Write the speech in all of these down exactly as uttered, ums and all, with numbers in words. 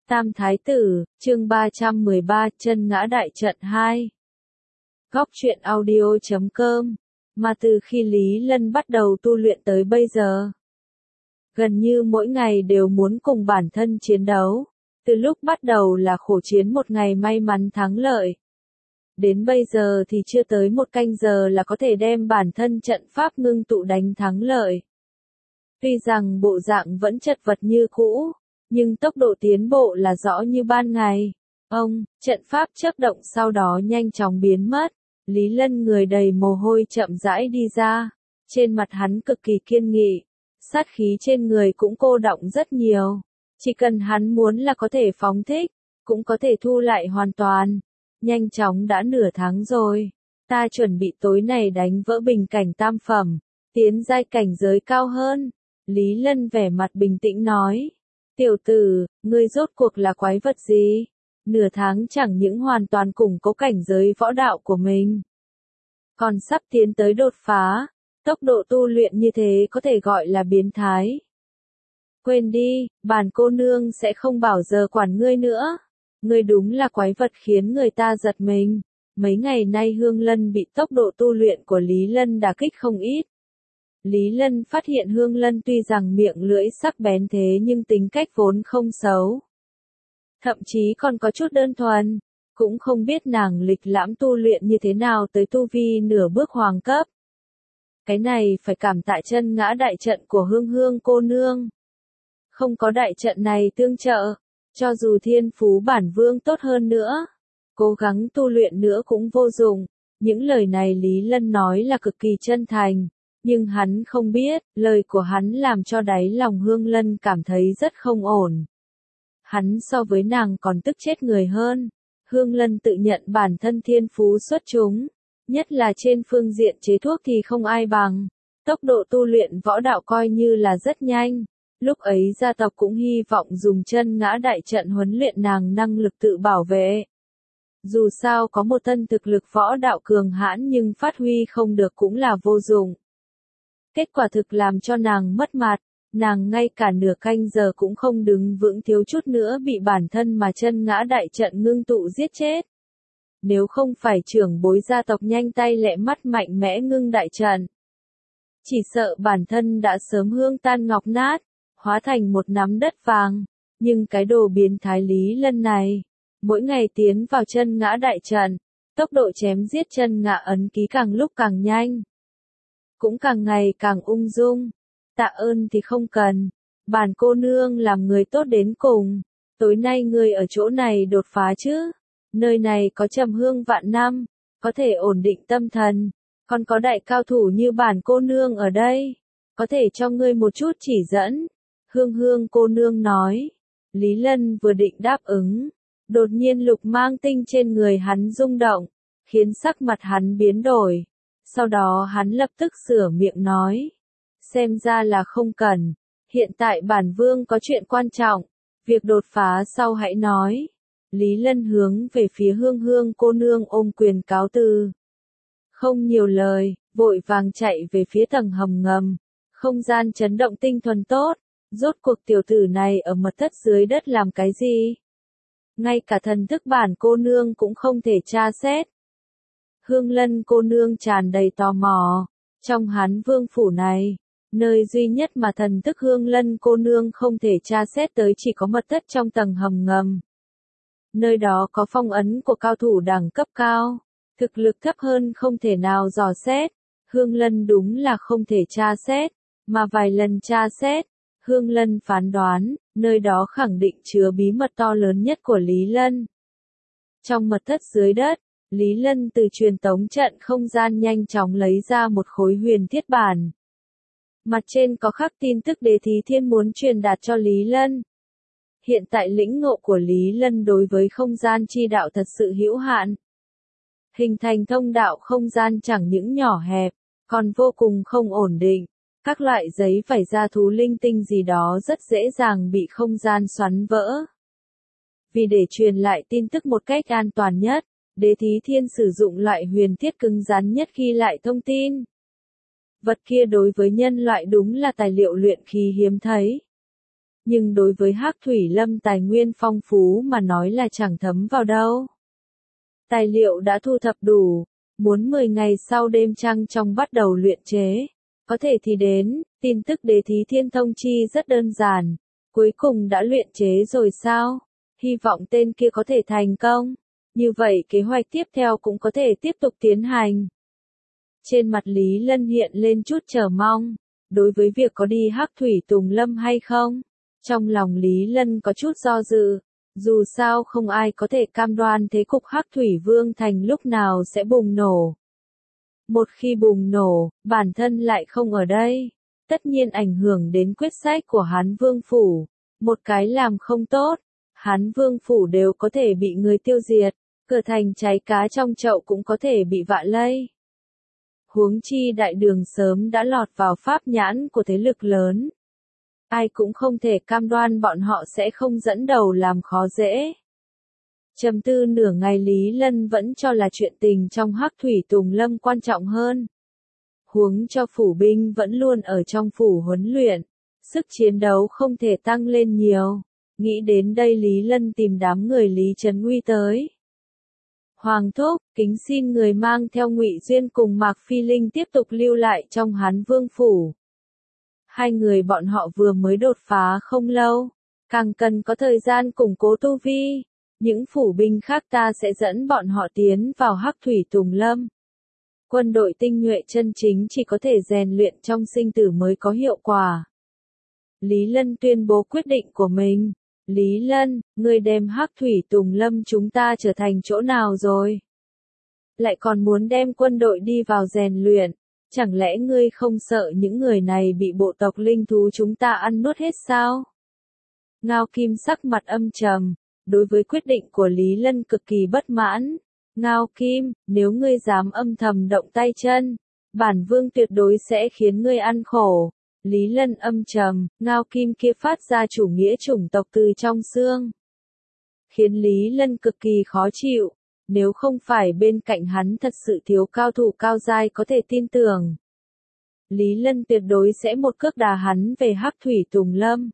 Tam Thái Tử, chương ba trăm mười ba, chân ngã đại trận hai. Góc truyện audio chấm com. Mà từ khi Lý Lân bắt đầu tu luyện tới bây giờ, gần như mỗi ngày đều muốn cùng bản thân chiến đấu. Từ lúc bắt đầu là khổ chiến một ngày may mắn thắng lợi. Đến bây giờ thì chưa tới một canh giờ là có thể đem bản thân trận pháp ngưng tụ đánh thắng lợi. Tuy rằng bộ dạng vẫn chật vật như cũ, nhưng tốc độ tiến bộ là rõ như ban ngày. Ông, trận pháp chớp động sau đó nhanh chóng biến mất. Lý Lân người đầy mồ hôi chậm rãi đi ra. Trên mặt hắn cực kỳ kiên nghị. Sát khí trên người cũng cô đọng rất nhiều. Chỉ cần hắn muốn là có thể phóng thích, cũng có thể thu lại hoàn toàn. Nhanh chóng đã nửa tháng rồi. Ta chuẩn bị tối nay đánh vỡ bình cảnh tam phẩm, tiến giai cảnh giới cao hơn. Lý Lân vẻ mặt bình tĩnh nói. Tiểu tử, ngươi rốt cuộc là quái vật gì? Nửa tháng chẳng những hoàn toàn củng cố cảnh giới võ đạo của mình, còn sắp tiến tới đột phá. Tốc độ tu luyện như thế có thể gọi là biến thái. Quên đi, bản cô nương sẽ không bao giờ quản ngươi nữa. Ngươi đúng là quái vật khiến người ta giật mình. Mấy ngày nay Hương Lân bị tốc độ tu luyện của Lý Lân đả kích không ít. Lý Lân phát hiện Hương Lân tuy rằng miệng lưỡi sắc bén thế nhưng tính cách vốn không xấu. Thậm chí còn có chút đơn thuần, cũng không biết nàng lịch lãm tu luyện như thế nào tới tu vi nửa bước hoàng cấp. Cái này phải cảm tạ chân ngã đại trận của Hương Hương cô nương. Không có đại trận này tương trợ, cho dù thiên phú bản vương tốt hơn nữa, cố gắng tu luyện nữa cũng vô dụng. Những lời này Lý Lân nói là cực kỳ chân thành. Nhưng hắn không biết, lời của hắn làm cho đáy lòng Hương Lân cảm thấy rất không ổn. Hắn so với nàng còn tức chết người hơn. Hương Lân tự nhận bản thân thiên phú xuất chúng, nhất là trên phương diện chế thuốc thì không ai bằng. Tốc độ tu luyện võ đạo coi như là rất nhanh. Lúc ấy gia tộc cũng hy vọng dùng chân ngã đại trận huấn luyện nàng năng lực tự bảo vệ. Dù sao có một thân thực lực võ đạo cường hãn nhưng phát huy không được cũng là vô dụng. Kết quả thực làm cho nàng mất mặt, nàng ngay cả nửa canh giờ cũng không đứng vững, thiếu chút nữa bị bản thân mà chân ngã đại trận ngưng tụ giết chết. Nếu không phải trưởng bối gia tộc nhanh tay lẹ mắt mạnh mẽ ngưng đại trận, chỉ sợ bản thân đã sớm hương tan ngọc nát, hóa thành một nắm đất vàng. Nhưng cái đồ biến thái Lý Lân này, mỗi ngày tiến vào chân ngã đại trận, tốc độ chém giết chân ngã ấn ký càng lúc càng nhanh, cũng càng ngày càng ung dung. Tạ ơn thì không cần, bản cô nương làm người tốt đến cùng. Tối nay ngươi ở chỗ này đột phá chứ? Nơi này có trầm hương vạn năm, có thể ổn định tâm thần, còn có đại cao thủ như bản cô nương ở đây, có thể cho ngươi một chút chỉ dẫn. Hương Hương cô nương nói. Lý Lân vừa định đáp ứng, đột nhiên lục mang tinh trên người hắn rung động, khiến sắc mặt hắn biến đổi. Sau đó hắn lập tức sửa miệng nói. Xem ra là không cần. Hiện tại bản vương có chuyện quan trọng. Việc đột phá sau hãy nói. Lý Lân hướng về phía Hương Hương cô nương ôm quyền cáo từ. Không nhiều lời, vội vàng chạy về phía tầng hầm ngầm. Không gian chấn động tinh thuần tốt. Rốt cuộc tiểu tử này ở mật thất dưới đất làm cái gì? Ngay cả thần thức bản cô nương cũng không thể tra xét. Hương Lân cô nương tràn đầy tò mò. Trong Hán Vương phủ này, nơi duy nhất mà thần thức Hương Lân cô nương không thể tra xét tới chỉ có mật thất trong tầng hầm ngầm. Nơi đó có phong ấn của cao thủ đẳng cấp cao, thực lực thấp hơn không thể nào dò xét. Hương Lân đúng là không thể tra xét, mà vài lần tra xét, Hương Lân phán đoán, nơi đó khẳng định chứa bí mật to lớn nhất của Lý Lân. Trong mật thất dưới đất, Lý Lân từ truyền tống trận không gian nhanh chóng lấy ra một khối huyền thiết bản. Mặt trên có khắc tin tức Đế Thí Thiên muốn truyền đạt cho Lý Lân. Hiện tại lĩnh ngộ của Lý Lân đối với không gian chi đạo thật sự hữu hạn. Hình thành thông đạo không gian chẳng những nhỏ hẹp, còn vô cùng không ổn định. Các loại giấy vải da thú linh tinh gì đó rất dễ dàng bị không gian xoắn vỡ. Vì để truyền lại tin tức một cách an toàn nhất, Đế Thí Thiên sử dụng loại huyền thiết cứng rắn nhất ghi lại thông tin. Vật kia đối với nhân loại đúng là tài liệu luyện khí hiếm thấy. nhưng đối với Hắc Thủy Lâm tài nguyên phong phú mà nói là chẳng thấm vào đâu. Tài liệu đã thu thập đủ, muốn mười ngày sau đêm trăng trong bắt đầu luyện chế, có thể thì đến, tin tức Đế Thí Thiên thông chi rất đơn giản, cuối cùng đã luyện chế rồi sao? Hy vọng tên kia có thể thành công, như vậy kế hoạch tiếp theo cũng có thể tiếp tục tiến hành. Trên mặt Lý Lân hiện lên chút chờ mong, đối với việc có đi Hắc Thủy Tùng Lâm hay không, trong lòng Lý Lân có chút do dự, dù sao không ai có thể cam đoan thế cục Hắc Thủy Vương Thành lúc nào sẽ bùng nổ. Một khi bùng nổ, bản thân lại không ở đây, tất nhiên ảnh hưởng đến quyết sách của Hán Vương Phủ, một cái làm không tốt, Hán Vương Phủ đều có thể bị người tiêu diệt, cửa thành cháy cá trong chậu cũng có thể bị vạ lây. Huống chi đại đường sớm đã lọt vào pháp nhãn của thế lực lớn. Ai cũng không thể cam đoan bọn họ sẽ không dẫn đầu làm khó dễ. Trầm tư nửa ngày Lý Lân vẫn cho là chuyện tình trong Hắc Thủy Tùng Lâm quan trọng hơn. Huống cho phủ binh vẫn luôn ở trong phủ huấn luyện, sức chiến đấu không thể tăng lên nhiều. Nghĩ đến đây Lý Lân tìm đám người Lý Trấn Uy tới. Hoàng thúc, kính xin người mang theo Ngụy Duyên cùng Mạc Phi Linh tiếp tục lưu lại trong Hán Vương Phủ. Hai người bọn họ vừa mới đột phá không lâu, càng cần có thời gian củng cố tu vi. Những phủ binh khác ta sẽ dẫn bọn họ tiến vào Hắc Thủy Tùng Lâm. Quân đội tinh nhuệ chân chính chỉ có thể rèn luyện trong sinh tử mới có hiệu quả. Lý Lân tuyên bố quyết định của mình. Lý Lân, ngươi đem Hắc Thủy Tùng Lâm chúng ta trở thành chỗ nào rồi? Lại còn muốn đem quân đội đi vào rèn luyện, chẳng lẽ ngươi không sợ những người này bị bộ tộc linh thú chúng ta ăn nuốt hết sao? Ngao Kim sắc mặt âm trầm, đối với quyết định của Lý Lân cực kỳ bất mãn. Ngao Kim, nếu ngươi dám âm thầm động tay chân, bản vương tuyệt đối sẽ khiến ngươi ăn khổ. Lý Lân âm trầm, Ngao Kim kia phát ra chủ nghĩa chủng tộc từ trong xương, khiến Lý Lân cực kỳ khó chịu, nếu không phải bên cạnh hắn thật sự thiếu cao thủ cao giai có thể tin tưởng. Lý Lân tuyệt đối sẽ một cước đá hắn về Hắc Thủy Tùng Lâm.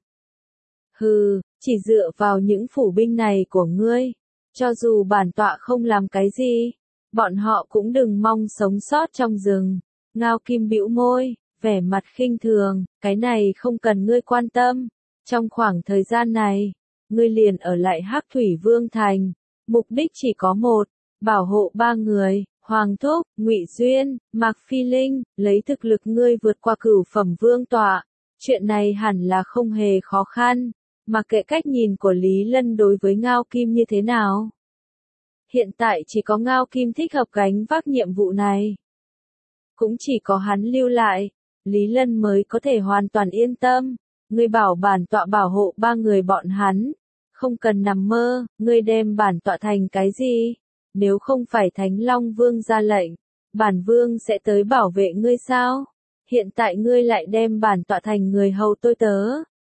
Hừ, chỉ dựa vào những phủ binh này của ngươi, cho dù bản tọa không làm cái gì, bọn họ cũng đừng mong sống sót trong rừng. Ngao Kim bĩu môi, vẻ mặt khinh thường, cái này không cần ngươi quan tâm. Trong khoảng thời gian này, ngươi liền ở lại Hắc Thủy Vương Thành, mục đích chỉ có một, bảo hộ ba người, Hoàng Thúc, Ngụy Duyên, Mạc Phi Linh, lấy thực lực ngươi vượt qua cửu phẩm vương tọa. Chuyện này hẳn là không hề khó khăn, mà kệ cách nhìn của Lý Lân đối với Ngao Kim như thế nào. Hiện tại chỉ có Ngao Kim thích hợp gánh vác nhiệm vụ này. Cũng chỉ có hắn lưu lại, Lý Lân mới có thể hoàn toàn yên tâm. Ngươi bảo bản tọa bảo hộ ba người bọn hắn, không cần nằm mơ, ngươi đem bản tọa thành cái gì? Nếu không phải Thánh Long Vương ra lệnh, bản vương sẽ tới bảo vệ ngươi sao? Hiện tại ngươi lại đem bản tọa thành người hầu tôi tớ.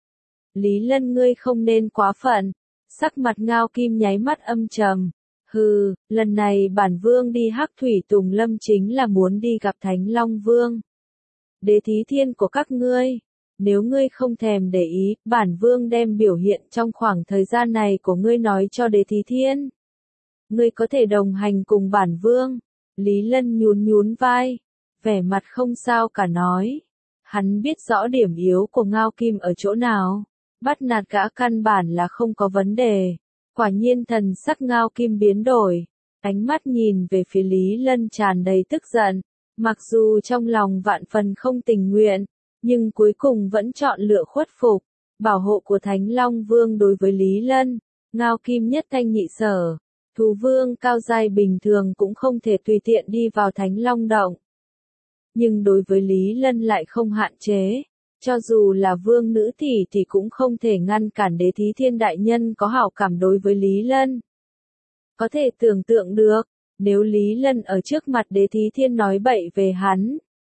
Lý Lân ngươi không nên quá phận. Sắc mặt Ngao Kim nháy mắt âm trầm. Hừ, lần này bản vương đi Hắc Thủy Tùng Lâm chính là muốn đi gặp Thánh Long Vương. Đế Thí Thiên của các ngươi. Nếu ngươi không thèm để ý, bản vương đem biểu hiện trong khoảng thời gian này của ngươi nói cho Đế Thí Thiên. Ngươi có thể đồng hành cùng bản vương. Lý Lân nhún nhún vai, vẻ mặt không sao cả nói. Hắn biết rõ điểm yếu của Ngao Kim ở chỗ nào. Bắt nạt gã căn bản là không có vấn đề. Quả nhiên thần sắc Ngao Kim biến đổi. Ánh mắt nhìn về phía Lý Lân tràn đầy tức giận. Mặc dù trong lòng vạn phần không tình nguyện, nhưng cuối cùng vẫn chọn lựa khuất phục. Bảo hộ của Thánh Long Vương đối với Lý Lân, Ngao Kim nhất thanh nhị sở. Thú vương cao giai bình thường cũng không thể tùy tiện đi vào Thánh Long Động. Nhưng đối với Lý Lân lại không hạn chế. Cho dù là vương nữ tỷ thì cũng không thể ngăn cản Đế Thí Thiên đại nhân có hảo cảm đối với Lý Lân. Có thể tưởng tượng được, nếu Lý Lân ở trước mặt Đế Thí Thiên nói bậy về hắn,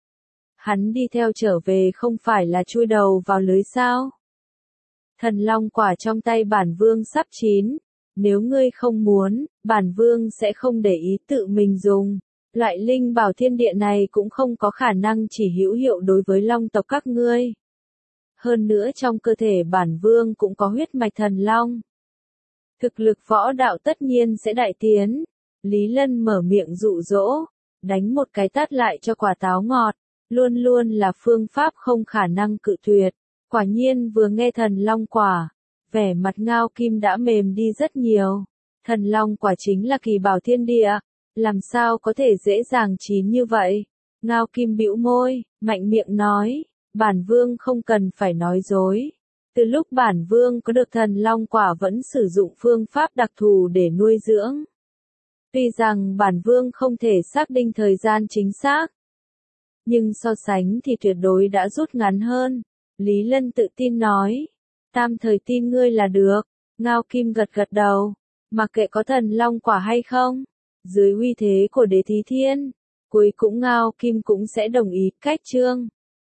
hắn đi theo trở về không phải là chui đầu vào lưới sao? Thần long quả trong tay bản vương sắp chín, nếu ngươi không muốn, bản vương sẽ không để ý tự mình dùng. Loại linh bảo thiên địa này cũng không có khả năng chỉ hữu hiệu đối với long tộc các ngươi. hơn nữa trong cơ thể bản vương cũng có huyết mạch thần long. Thực lực võ đạo tất nhiên sẽ đại tiến. Lý Lân mở miệng dụ dỗ, đánh một cái tát lại cho quả táo ngọt, luôn luôn là phương pháp không khả năng cự tuyệt. Quả nhiên vừa nghe thần long quả, vẻ mặt Ngao Kim đã mềm đi rất nhiều. Thần long quả chính là kỳ bảo thiên địa, làm sao có thể dễ dàng chín như vậy? Ngao Kim bĩu môi, mạnh miệng nói, bản vương không cần phải nói dối. Từ lúc bản vương có được thần long quả vẫn sử dụng phương pháp đặc thù để nuôi dưỡng. Tuy rằng bản vương không thể xác định thời gian chính xác, nhưng so sánh thì tuyệt đối đã rút ngắn hơn. Lý Lân tự tin nói, tam thời tin ngươi là được. Ngao Kim gật gật đầu, mặc kệ có thần long quả hay không, dưới uy thế của Đế Thí Thiên, cuối cũng Ngao Kim cũng sẽ đồng ý. Cách chương